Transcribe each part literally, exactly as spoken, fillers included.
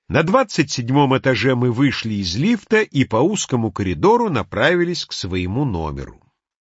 На двадцать седьмом этаже мы вышли из лифта и по узкому коридору направились к своему номеру.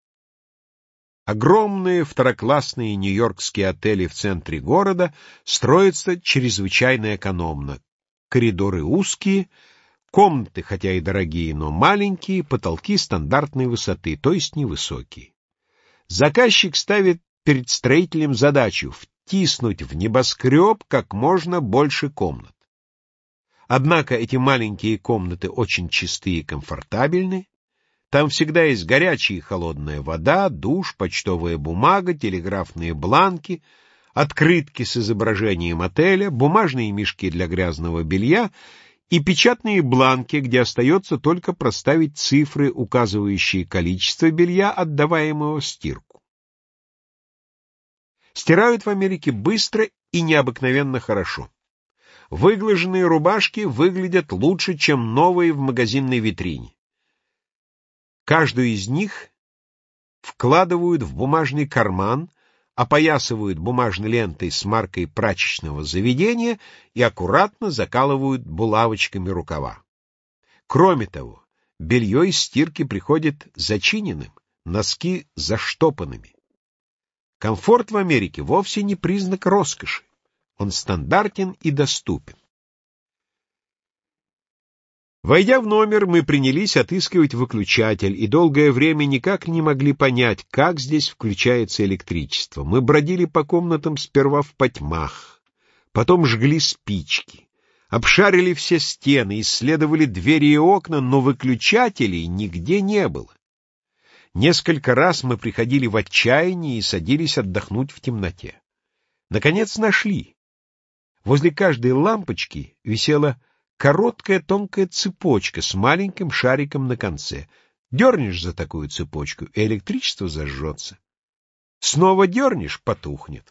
Огромные второклассные нью-йоркские отели в центре города строятся чрезвычайно экономно. Коридоры узкие, комнаты, хотя и дорогие, но маленькие, потолки стандартной высоты, то есть невысокие. Заказчик ставит перед строителем задачу втиснуть в небоскреб как можно больше комнат. Однако эти маленькие комнаты очень чистые и комфортабельны. Там всегда есть горячая и холодная вода, душ, почтовая бумага, телеграфные бланки, открытки с изображением отеля, бумажные мешки для грязного белья и печатные бланки, где остается только проставить цифры, указывающие количество белья, отдаваемого в стирку. Стирают в Америке быстро и необыкновенно хорошо. Выглаженные рубашки выглядят лучше, чем новые в магазинной витрине. Каждую из них вкладывают в бумажный карман, опоясывают бумажной лентой с маркой прачечного заведения и аккуратно закалывают булавочками рукава. Кроме того, белье из стирки приходит зачиненным, носки заштопанными. Комфорт в Америке вовсе не признак роскоши. Он стандартен и доступен. Войдя в номер, мы принялись отыскивать выключатель и долгое время никак не могли понять, как здесь включается электричество. Мы бродили по комнатам сперва в потьмах, потом жгли спички, обшарили все стены, исследовали двери и окна, но выключателей нигде не было. Несколько раз мы приходили в отчаяние и садились отдохнуть в темноте. Наконец нашли. Возле каждой лампочки висела короткая тонкая цепочка с маленьким шариком на конце. Дернешь за такую цепочку, и электричество зажжется. Снова дернешь — потухнет.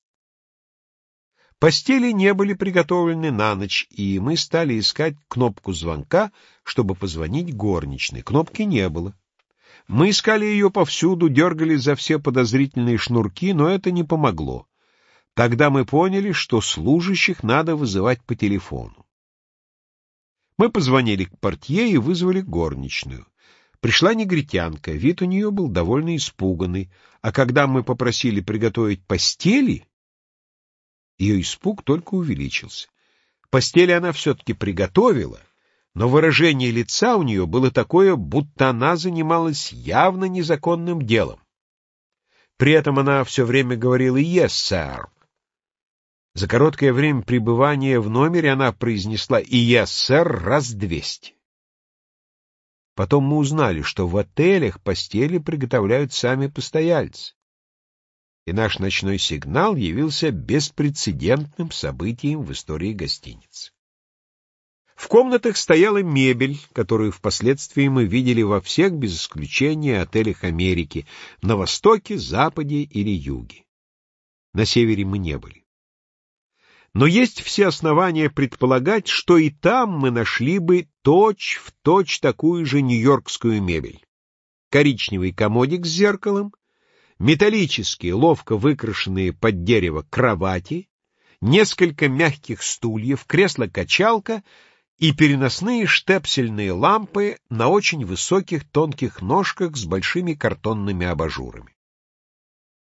Постели не были приготовлены на ночь, и мы стали искать кнопку звонка, чтобы позвонить горничной. Кнопки не было. Мы искали ее повсюду, дергали за все подозрительные шнурки, но это не помогло. Тогда мы поняли, что служащих надо вызывать по телефону. Мы позвонили к портье и вызвали горничную. Пришла негритянка, вид у нее был довольно испуганный, а когда мы попросили приготовить постели, ее испуг только увеличился. Постели она все-таки приготовила, но выражение лица у нее было такое, будто она занималась явно незаконным делом. При этом она все время говорила «yes, sir». За короткое время пребывания в номере она произнесла и «yes, sir» раз двести. Потом мы узнали, что в отелях постели приготовляют сами постояльцы. И наш ночной сигнал явился беспрецедентным событием в истории гостиницы. В комнатах стояла мебель, которую впоследствии мы видели во всех, без исключения, отелях Америки, на востоке, западе или юге. На севере мы не были. Но есть все основания предполагать, что и там мы нашли бы точь-в-точь такую же нью-йоркскую мебель. Коричневый комодик с зеркалом, металлические, ловко выкрашенные под дерево кровати, несколько мягких стульев, кресло-качалка и переносные штепсельные лампы на очень высоких тонких ножках с большими картонными абажурами.